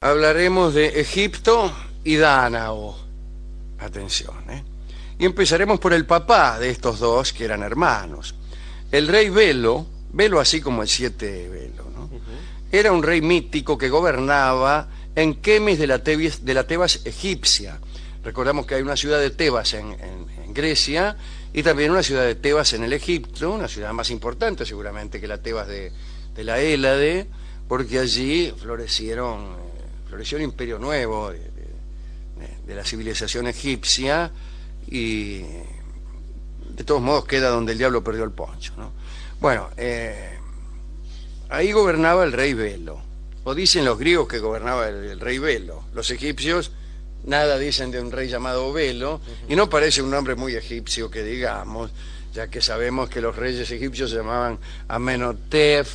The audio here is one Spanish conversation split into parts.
hablaremos de Egipto y Dánao. Atención, ¿eh? Y empezaremos por el papá de estos dos, que eran hermanos. El rey Belo, Belo así como el 7 Belo, ¿no? Era un rey mítico que gobernaba en Kemis de la Tebas egipcia. Recordamos que hay una ciudad de Tebas en Grecia y también una ciudad de Tebas en el Egipto, una ciudad más importante seguramente que la Tebas de la Hélade, porque allí floreció el imperio nuevo de la civilización egipcia, y de todos modos queda donde el diablo perdió el poncho, ¿no? Bueno, ahí gobernaba el rey Belo, o dicen los griegos que gobernaba el rey Belo. Los egipcios nada dicen de un rey llamado Belo, y no parece un nombre muy egipcio que digamos, ya que sabemos que los reyes egipcios se llamaban Amenhotep,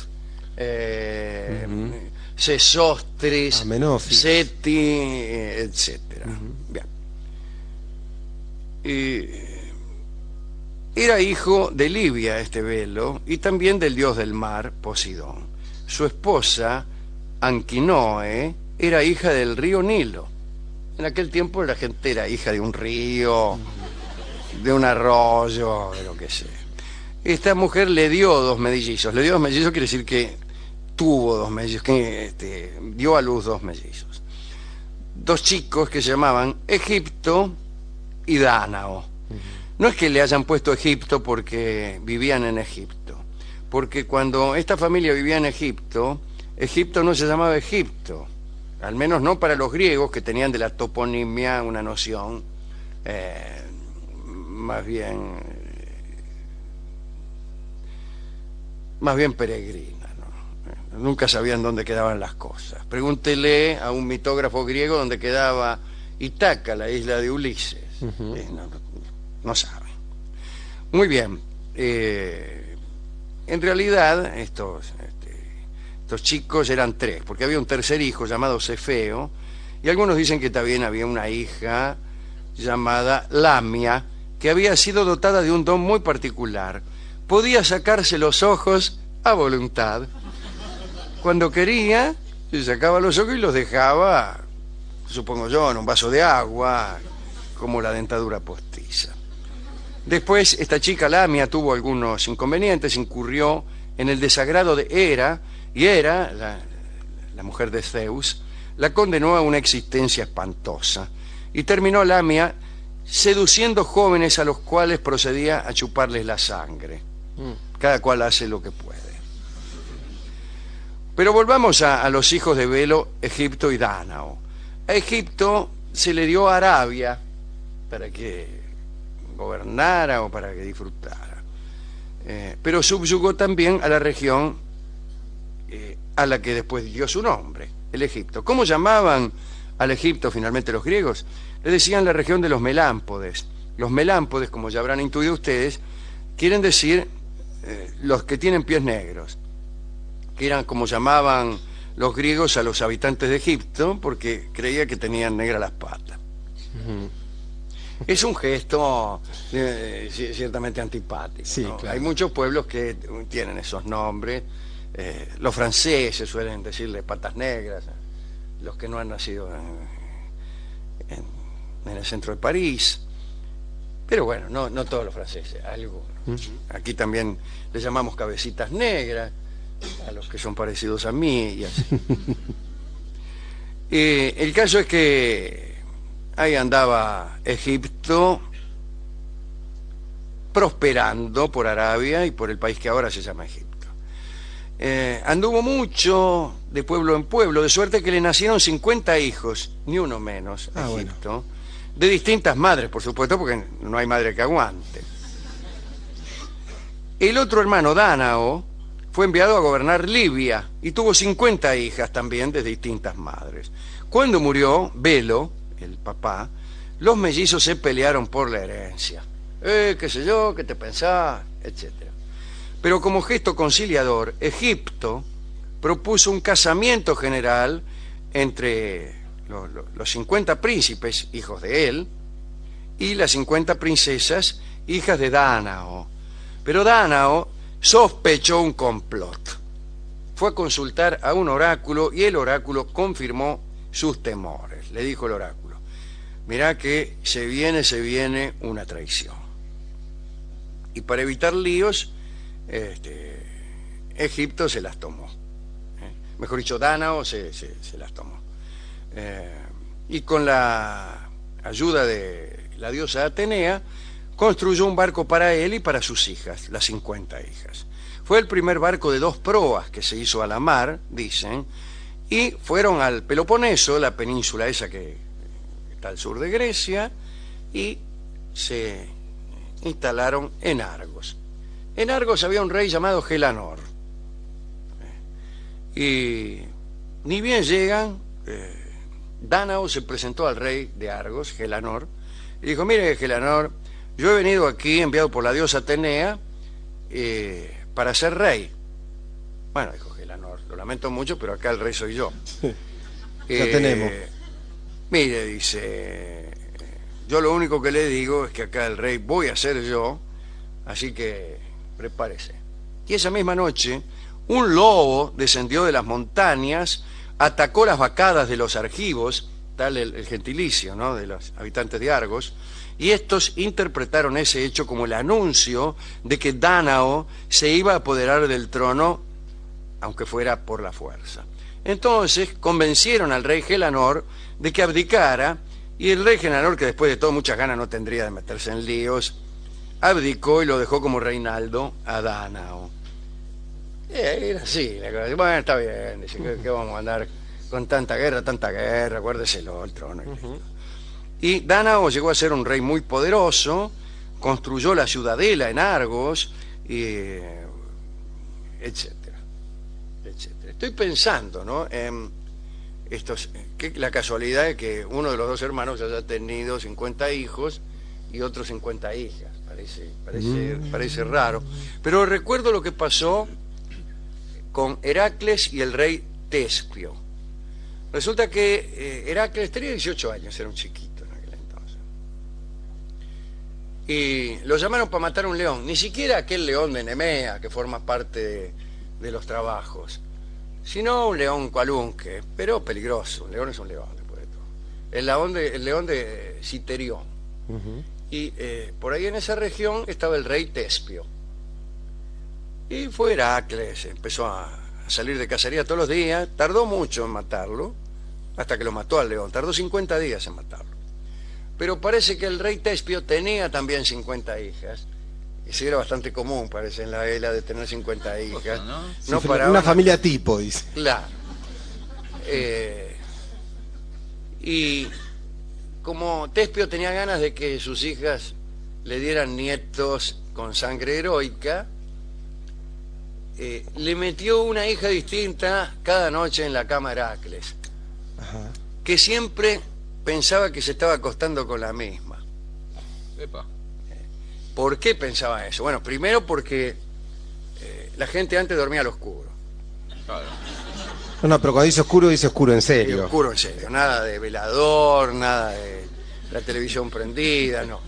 Sesostris, Seti, etcétera. Bien. Era hijo de Libia este Belo y también del dios del mar, Poseidón. Su esposa, Anquinoe, era hija del río Nilo. En aquel tiempo la gente era hija de un río, de un arroyo, de lo que sea. Esta mujer le dio dos mellizos. Le dio dos mellizos quiere decir que tuvo dos mellizos, que dio a luz dos mellizos. Dos chicos que se llamaban Egipto y Dánao. No es que le hayan puesto Egipto porque vivían en Egipto, porque cuando esta familia vivía en Egipto, Egipto no se llamaba Egipto, al menos no para los griegos, que tenían de la toponimia una noción más bien peregrina, ¿no? Nunca sabían dónde quedaban las cosas. Pregúntele a un mitógrafo griego dónde quedaba Ítaca, la isla de Ulises. No saben. Muy bien. En realidad estos chicos eran tres, porque había un tercer hijo llamado Cefeo, y algunos dicen que también había una hija llamada Lamia, que había sido dotada de un don muy particular. Podía sacarse los ojos a voluntad. Cuando quería, se sacaba los ojos y los dejaba, supongo yo, en un vaso de agua, como la dentadura postiza. Después, esta chica Lamia tuvo algunos inconvenientes, incurrió en el desagrado de Hera, y Hera, la mujer de Zeus, la condenó a una existencia espantosa, y terminó Lamia seduciendo jóvenes a los cuales procedía a chuparles la sangre. Cada cual hace lo que puede. Pero volvamos a los hijos de Belo, Egipto y Dánao. A Egipto se le dio Arabia para que gobernara o para que disfrutara, pero subyugó también a la región a la que después dio su nombre, el Egipto. ¿Cómo llamaban al Egipto finalmente los griegos? Le decían la región de los Melámpodes. Los Melámpodes, como ya habrán intuido ustedes, quieren decir los que tienen pies negros, que eran como llamaban los griegos a los habitantes de Egipto, porque creía que tenían negras las patas. Es un gesto ciertamente antipático, sí, ¿no? Claro. Hay muchos pueblos que tienen esos nombres. Los franceses suelen decirle patas negras, los que no han nacido en el centro de París. Pero bueno, no todos los franceses, algunos. Aquí también le llamamos cabecitas negras a los que son parecidos a mí y así. El caso es que ahí andaba Egipto prosperando por Arabia y por el país que ahora se llama Egipto. Anduvo mucho de pueblo en pueblo, de suerte que le nacieron 50 hijos, ni uno menos, a Egipto, bueno, de distintas madres, por supuesto, porque no hay madre que aguante. El otro hermano, Dánao, fue enviado a gobernar Libia y tuvo 50 hijas también de distintas madres. Cuando murió Belo, el papá, los mellizos se pelearon por la herencia. Qué sé yo, qué te pensás, etcétera. Pero como gesto conciliador, Egipto propuso un casamiento general entre los 50 príncipes, hijos de él, y las 50 princesas, hijas de Dánao. Pero Dánao sospechó un complot. Fue a consultar a un oráculo y el oráculo confirmó sus temores. Le dijo el oráculo: mirá que se viene una traición. Y para evitar líos, Egipto se las tomó. Mejor dicho, Dánao se las tomó. Y con la ayuda de la diosa Atenea, construyó un barco para él y para sus hijas, las 50 hijas. Fue el primer barco de 2 proas que se hizo a la mar, dicen, y fueron al Peloponeso, la península esa que está al sur de Grecia, y se instalaron en Argos. En Argos había un rey llamado Gelanor. Y ni bien llegan, Dánao se presentó al rey de Argos, Gelanor, y dijo: mire, Gelanor, yo he venido aquí enviado por la diosa Atenea para ser rey. Bueno, dijo Gelanor, lo lamento mucho, pero acá el rey soy yo. Ya tenemos. Mire, dice, yo lo único que le digo es que acá el rey voy a ser yo, así que prepárese. Y esa misma noche, un lobo descendió de las montañas, atacó las vacadas de los argivos, tal el gentilicio, ¿no?, de los habitantes de Argos, y estos interpretaron ese hecho como el anuncio de que Dánao se iba a apoderar del trono, aunque fuera por la fuerza. Entonces convencieron al rey Gelanor de que abdicara, y el rey Gelanor, que después de todo muchas ganas no tendría de meterse en líos, abdicó y lo dejó como reinaldo a Dánao. Era así, bueno, está bien, dice, que vamos a andar con tanta guerra, acuérdeselo, el trono. Y Dánao llegó a ser un rey muy poderoso, construyó la ciudadela en Argos, etcétera, etcétera. Estoy pensando, ¿no?, en que la casualidad es que uno de los 2 hermanos haya tenido 50 hijos y otros 50 hijas. Parece raro. Pero recuerdo lo que pasó con Heracles y el rey Tespio. Resulta que Heracles tenía 18 años, era un chiquito en aquel entonces. Y lo llamaron para matar a un león. Ni siquiera aquel león de Nemea, que forma parte de los trabajos, sino un león cualunque, pero peligroso. Un león es un león, después de todo. El león de Citerión. Y por ahí en esa región estaba el rey Tespio. Y fue Heracles, empezó a salir de cacería todos los días, tardó mucho en matarlo, hasta que lo mató al león, tardó 50 días en matarlo. Pero parece que el rey Tespio tenía también 50 hijas, y sí era bastante común, parece, en la vela de tener 50 hijas. No sí, una familia tipo, dice. Claro. Y como Tespio tenía ganas de que sus hijas le dieran nietos con sangre heroica, le metió una hija distinta cada noche en la cama a Heracles. Ajá. Que siempre pensaba que se estaba acostando con la misma. Epa. ¿Por qué pensaba eso? Bueno, primero porque la gente antes dormía al oscuro. Claro. No, pero cuando dice oscuro en serio. Oscuro en serio, nada de velador, nada de la televisión prendida, no.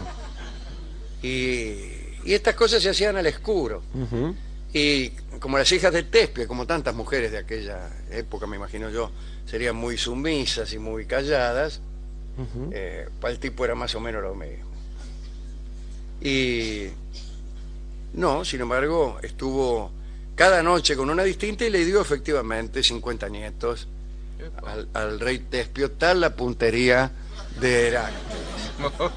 Y estas cosas se hacían al oscuro. Y como las hijas de Tespio, como tantas mujeres de aquella época, me imagino yo, serían muy sumisas y muy calladas, para el tipo era más o menos lo mismo. Y no, sin embargo, estuvo cada noche con una distinta y le dio efectivamente 50 nietos al rey Tespio, tal la puntería de Heracles.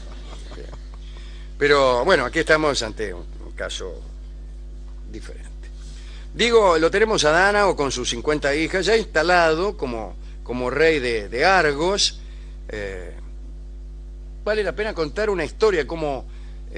Pero bueno, aquí estamos ante un caso diferente. Digo, lo tenemos a Dánao con sus 50 hijas, ya instalado como rey de Argos. Vale la pena contar una historia, cómo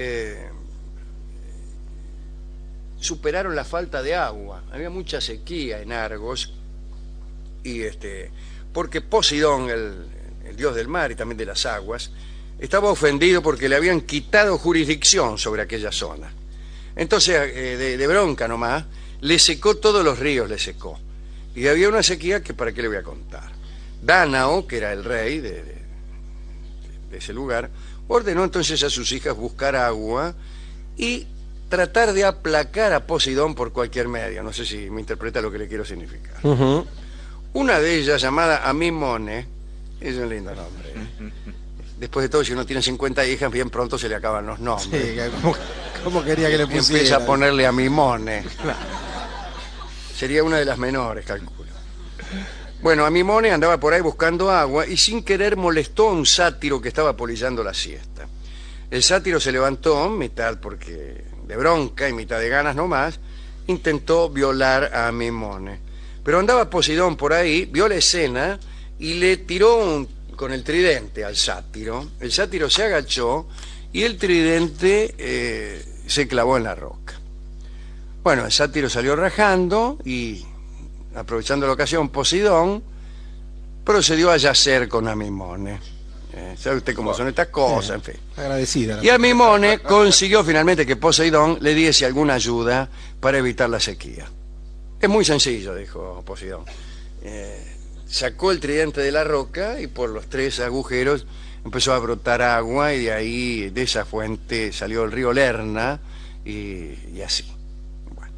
superaron la falta de agua. Había mucha sequía en Argos, y porque Poseidón, el dios del mar y también de las aguas, estaba ofendido porque le habían quitado jurisdicción sobre aquella zona. Entonces, de bronca nomás, le secó todos los ríos, le secó. Y había una sequía que, ¿para qué le voy a contar? Dánao, que era el rey de ese lugar, ordenó entonces a sus hijas buscar agua y tratar de aplacar a Poseidón por cualquier medio. No sé si me interpreta lo que le quiero significar. Una de ellas, llamada Amimone, es un lindo nombre. Después de todo, si uno tiene 50 hijas, bien pronto se le acaban los nombres. Sí, ¿cómo quería que le Y pusiera? empieza a ponerle Amimone. Sería una de las menores, calculo. Bueno, Amimone andaba por ahí buscando agua y sin querer molestó a un sátiro que estaba polillando la siesta. El sátiro se levantó, mitad porque de bronca y mitad de ganas nomás, intentó violar a Amimone. Pero andaba Poseidón por ahí, vio la escena y le tiró con el tridente al sátiro. El sátiro se agachó y el tridente se clavó en la roca. Bueno, el sátiro salió rajando y, aprovechando la ocasión, Poseidón procedió a yacer con Amimone. ¿Sabe usted cómo son estas cosas? En fin. Agradecida. Y Amimone consiguió finalmente que Poseidón le diese alguna ayuda para evitar la sequía. Es muy sencillo, dijo Poseidón. Sacó el tridente de la roca y por los 3 agujeros empezó a brotar agua y de ahí, de esa fuente, salió el río Lerna y así. Bueno.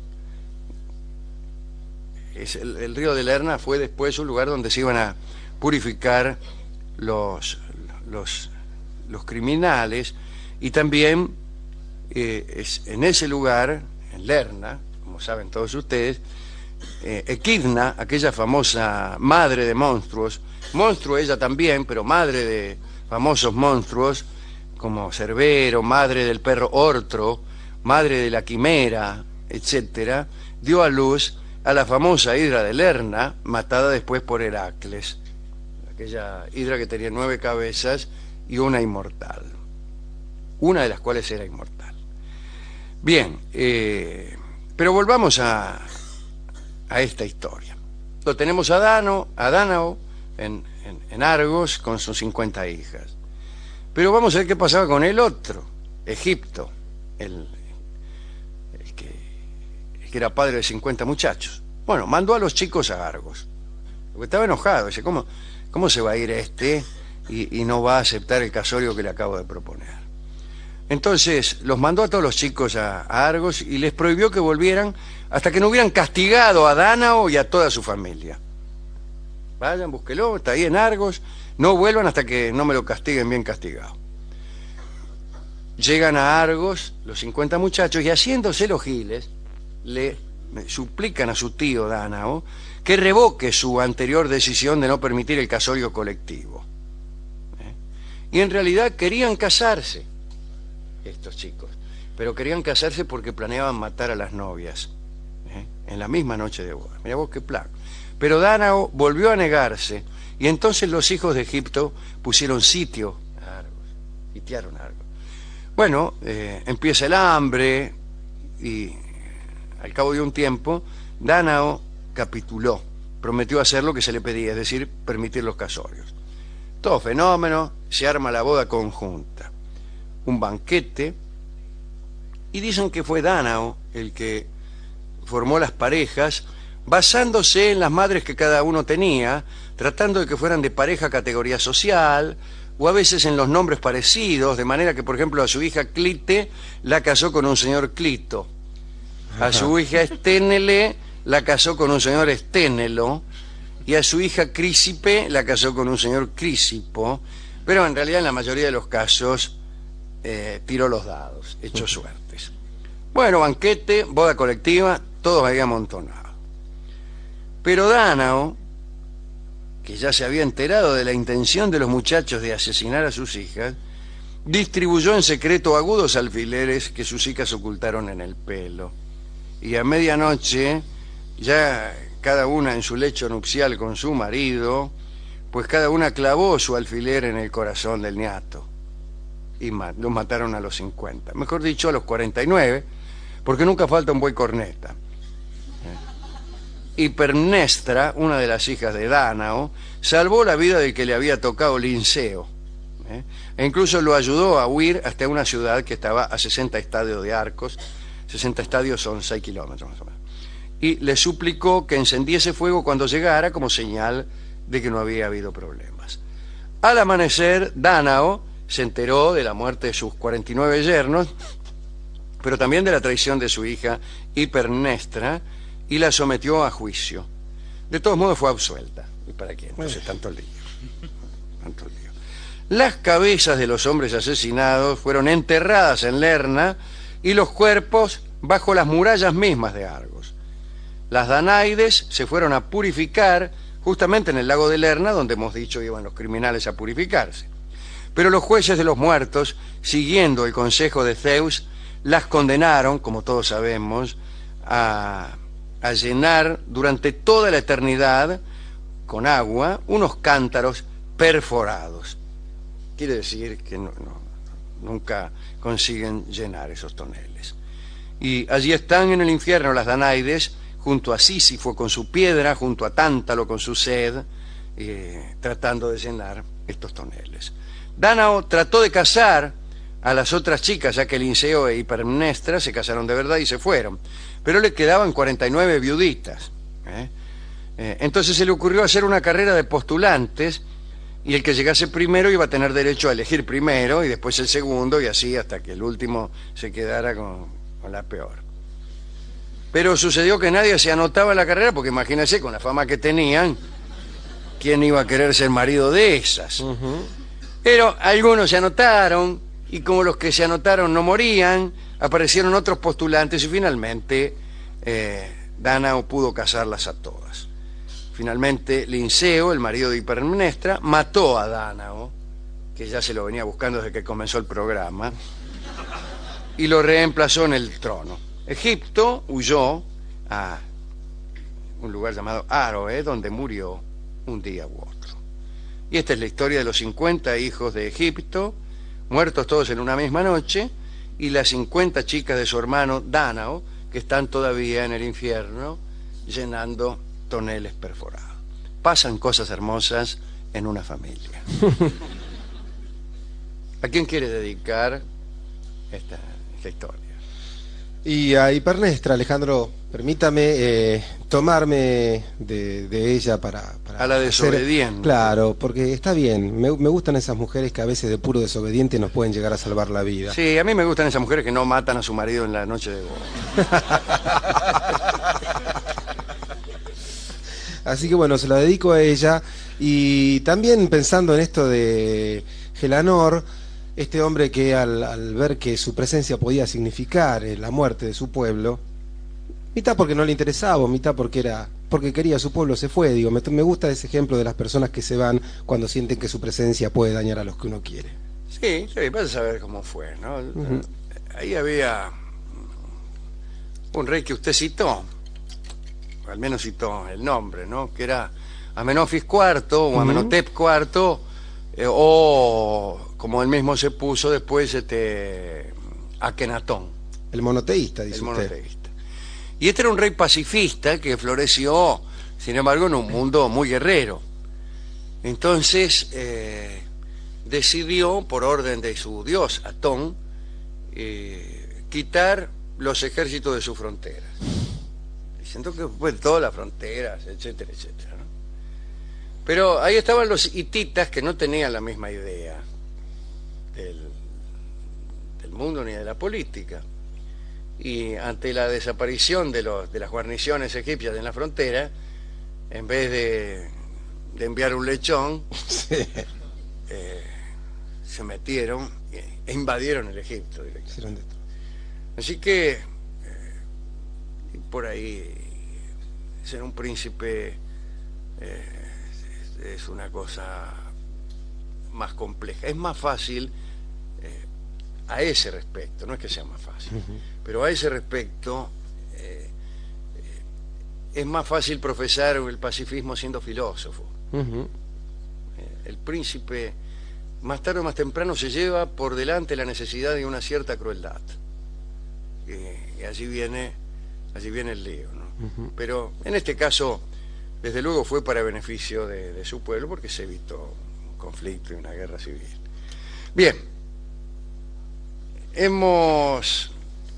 El río de Lerna fue después un lugar donde se iban a purificar los criminales y también en ese lugar, en Lerna, como saben todos ustedes, Equidna, aquella famosa madre de monstruos, monstruo ella también, pero madre de famosos monstruos como Cerbero, madre del perro Ortro, madre de la quimera, etcétera, dio a luz a la famosa hidra de Lerna, matada después por Heracles, aquella hidra que tenía 9 cabezas y una inmortal, una de las cuales era inmortal. Bien, pero volvamos a esta historia. Lo tenemos a Dánao en Argos con sus 50 hijas. Pero vamos a ver qué pasaba con el otro, Egipto, el que era padre de 50 muchachos. Bueno, mandó a los chicos a Argos, porque estaba enojado. Dice, ¿cómo se va a ir este y no va a aceptar el casorio que le acabo de proponer? Entonces los mandó a todos los chicos a Argos y les prohibió que volvieran hasta que no hubieran castigado a Dánao y a toda su familia. Vayan, búsquelo, está ahí en Argos, no vuelvan hasta que no me lo castiguen bien castigado. Llegan a Argos los 50 muchachos y, haciéndose los giles, le suplican a su tío Dánao que revoque su anterior decisión de no permitir el casorio colectivo. Y en realidad querían casarse estos chicos, pero querían casarse porque planeaban matar a las novias en la misma noche de boda. Mira vos qué plan. Pero Dánao volvió a negarse y entonces los hijos de Egipto pusieron sitio a Argos, sitiaron Argos. Bueno, empieza el hambre y al cabo de un tiempo Dánao capituló, prometió hacer lo que se le pedía, es decir, permitir los casorios. Todo fenómeno, se arma la boda conjunta, un banquete, y dicen que fue Dánao el que formó las parejas basándose en las madres que cada uno tenía, tratando de que fueran de pareja categoría social, o a veces en los nombres parecidos, de manera que, por ejemplo, a su hija Clite la casó con un señor Clito, a su hija Esténele la casó con un señor Esténelo, y a su hija Crísipe la casó con un señor Crísipo, pero en realidad en la mayoría de los casos tiró los dados, echó suertes. Bueno, banquete, boda colectiva, todos ahí amontonados. Pero Dánao, que ya se había enterado de la intención de los muchachos de asesinar a sus hijas, distribuyó en secreto agudos alfileres que sus hijas ocultaron en el pelo. Y a medianoche, ya cada una en su lecho nupcial con su marido, pues cada una clavó su alfiler en el corazón del niato. Y los mataron a los 50. Mejor dicho, a los 49, porque nunca falta un buey corneta. Hipermnestra, una de las hijas de Dánao, salvó la vida del que le había tocado Linceo, e incluso lo ayudó a huir hasta una ciudad que estaba a 60 estadios de Arcos. 60 estadios son 6 kilómetros más o menos. Y le suplicó que encendiese fuego cuando llegara, como señal de que no había habido problemas. Al amanecer, Dánao se enteró de la muerte de sus 49 yernos, pero también de la traición de su hija Hipermnestra, y la sometió a juicio. De todos modos fue absuelta. ¿Y para qué? Entonces tanto lío. Tanto lío. Las cabezas de los hombres asesinados fueron enterradas en Lerna y los cuerpos bajo las murallas mismas de Argos. Las Danaides se fueron a purificar justamente en el lago de Lerna, donde hemos dicho iban los criminales a purificarse. Pero los jueces de los muertos, siguiendo el consejo de Zeus, las condenaron, como todos sabemos, a llenar durante toda la eternidad con agua unos cántaros perforados. Quiere decir que nunca consiguen llenar esos toneles. Y allí están en el infierno las Danaides, junto a Sísifo con su piedra, junto a Tántalo con su sed, tratando de llenar estos toneles. Dánao trató de casar a las otras chicas, ya que Linceo e Hipermnestra se casaron de verdad y se fueron, pero le quedaban 49 viuditas. Entonces se le ocurrió hacer una carrera de postulantes, y el que llegase primero iba a tener derecho a elegir primero y después el segundo, y así hasta que el último se quedara con la peor. Pero sucedió que nadie se anotaba en la carrera, porque imagínense, con la fama que tenían, ¿quién iba a querer ser marido de esas? Pero algunos se anotaron, y como los que se anotaron no morían, aparecieron otros postulantes y finalmente Dánao pudo casarlas a todas. Finalmente Linceo, el marido de Hipermnestra, mató a Dánao, que ya se lo venía buscando desde que comenzó el programa, y lo reemplazó en el trono. Egipto huyó a un lugar llamado Aroe, donde murió un día u otro. Y esta es la historia de los 50 hijos de Egipto, muertos todos en una misma noche, y las 50 chicas de su hermano Dánao, que están todavía en el infierno, llenando toneles perforados. Pasan cosas hermosas en una familia. ¿A quién quiere dedicar esta historia? Y a Hipermnestra, Alejandro, permítame tomarme de ella para a la desobediente. Claro, porque está bien, me gustan esas mujeres que a veces de puro desobediente nos pueden llegar a salvar la vida. Sí, a mí me gustan esas mujeres que no matan a su marido en la noche de boda. Así que bueno, se la dedico a ella. Y también pensando en esto de Gelanor, este hombre que al ver que su presencia podía significar la muerte de su pueblo, mitad porque no le interesaba, mitad porque quería a su pueblo, se fue. Digo, me gusta ese ejemplo de las personas que se van cuando sienten que su presencia puede dañar a los que uno quiere. Sí, vas a saber cómo fue, ¿no? Ahí había un rey que usted citó, al menos citó el nombre, ¿no? Que era Amenofis IV o Amenhotep IV, o como él mismo se puso después, Akenatón. El monoteísta, dice el usted. Monoteísta. Y este era un rey pacifista que floreció, sin embargo, en un mundo muy guerrero. Entonces decidió, por orden de su dios Atón, quitar los ejércitos de sus fronteras, diciendo que fue todas las fronteras, etcétera, etcétera, ¿no? Pero ahí estaban los hititas, que no tenían la misma idea del mundo ni de la política, y ante la desaparición de las guarniciones egipcias en la frontera, en vez de enviar un lechón, Sí. Se metieron e invadieron el Egipto directamente. Así que por ahí ser un príncipe es una cosa más compleja. Es más fácil a ese respecto, no es que sea más fácil, pero a ese respecto es más fácil profesar el pacifismo siendo filósofo. El príncipe, más tarde o más temprano, se lleva por delante la necesidad de una cierta crueldad. Y allí viene el lío, ¿no? Pero en este caso, desde luego, fue para beneficio de su pueblo, porque se evitó un conflicto y una guerra civil. Bien, hemos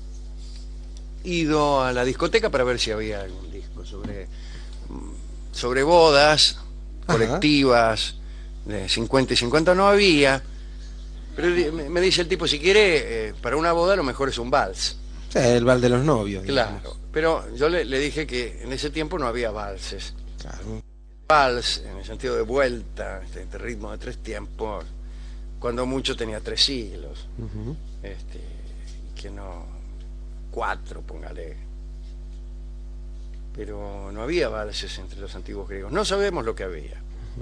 ido a la discoteca para ver si había algún disco sobre bodas colectivas de 50 y 50. No había, pero me dice el tipo, si quiere, para una boda lo mejor es un vals. Sí, el vals de los novios. Claro, digamos. pero yo le dije que en ese tiempo no había valses. Claro. Vals, en el sentido de vuelta, este ritmo de 3 tiempos, cuando mucho tenía 3 siglos, Ujú. que no 4, póngale. Pero no había valses entre los antiguos griegos, no sabemos lo que había.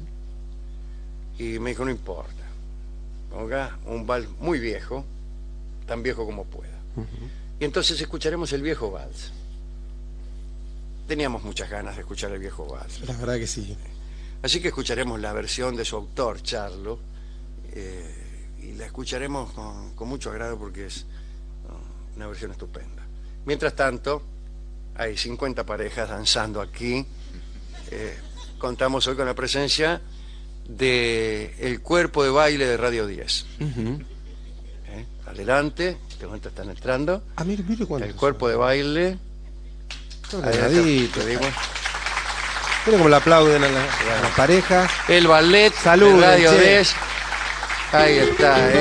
Y me dijo, no importa, ponga un vals muy viejo, tan viejo como pueda. Y entonces escucharemos el viejo vals. Teníamos muchas ganas de escuchar el viejo vals. La verdad que sí. Así que escucharemos la versión de su autor, Charlo, y la escucharemos con mucho agrado porque es una versión estupenda. Mientras tanto, hay 50 parejas danzando aquí. Contamos hoy con la presencia de el cuerpo de baile de Radio 10. Adelante, de momento están entrando. Ah, mire cuánto. El cuerpo de baile. Ordenadito. Adelante, Mira cómo le aplauden a la pareja. el ballet Saluden, de Radio che. 10. Ahí está,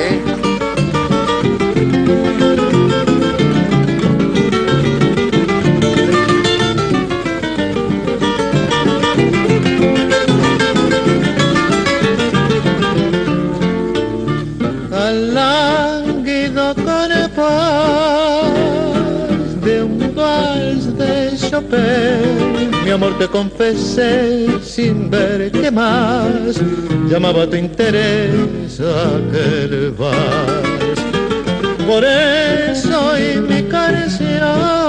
Al lánguido compás de un vals de Chopin, mi amor te confesé sin ver qué más llamaba tu interés aquel vals. Por eso y mi canción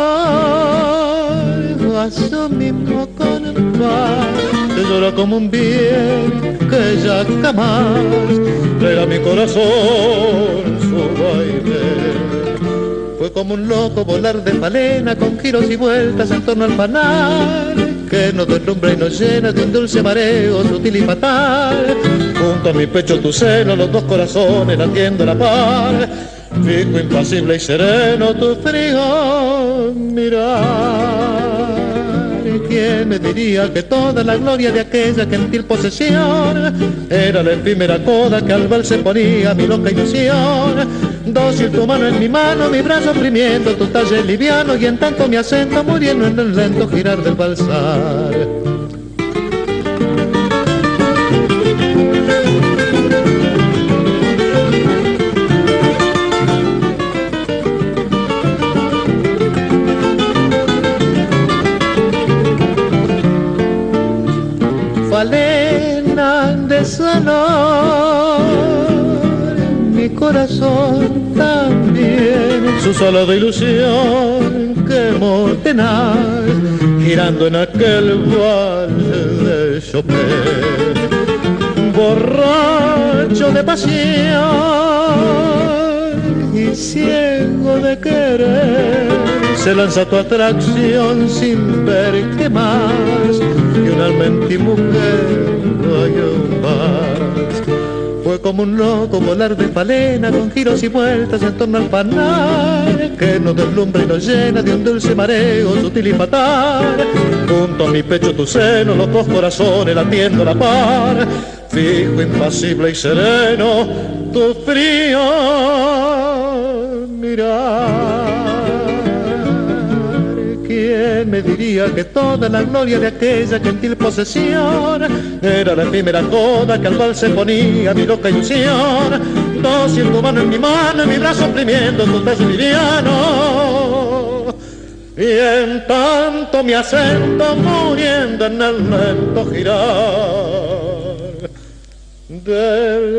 a su mismo compás te llora como un bien que ya jamás traerá mi corazón su baile. Fue como un loco volar de falena con giros y vueltas en torno al panal que nos deslumbra y nos llena de un dulce mareo sutil y fatal. Junto a mi pecho tu seno, los dos corazones latiendo a la par, fijo, impasible y sereno tu frío mirar. ¿Quién me diría que toda la gloria de aquella gentil posesión era la efímera coda que al vals se ponía mi loca ilusión? Dócil tu mano en mi mano, mi brazo oprimiendo tu talle liviano, y en tanto mi acento muriendo en el lento girar del balsar. Falena de sonor, mi corazón también, su solo de ilusión quemó tenaz, girando en aquel vals de Chopin. Borracho de pasión y ciego de querer, se lanza tu atracción sin ver qué más que un alma en ti mujer no hay un más. Fue como un loco volar de falena con giros y vueltas en torno al panal que nos deslumbra y nos llena de un dulce mareo sutil y fatal. Junto a mi pecho tu seno, los dos corazones latiendo a la par, fijo, impasible y sereno tu frío mirar. ¿Quién me diría que toda la gloria de aquella gentil posesión era la efímera coda que al vals se ponía mi loca ilusión? Dócil tu mano en mi mano y mi brazo oprimiendo tu peso liviano, y en tanto mi acento muriendo en el lento girar del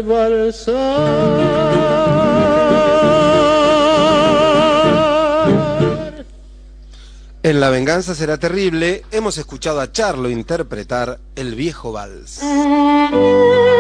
balsar. En La venganza será terrible hemos escuchado a Charlo interpretar El viejo vals.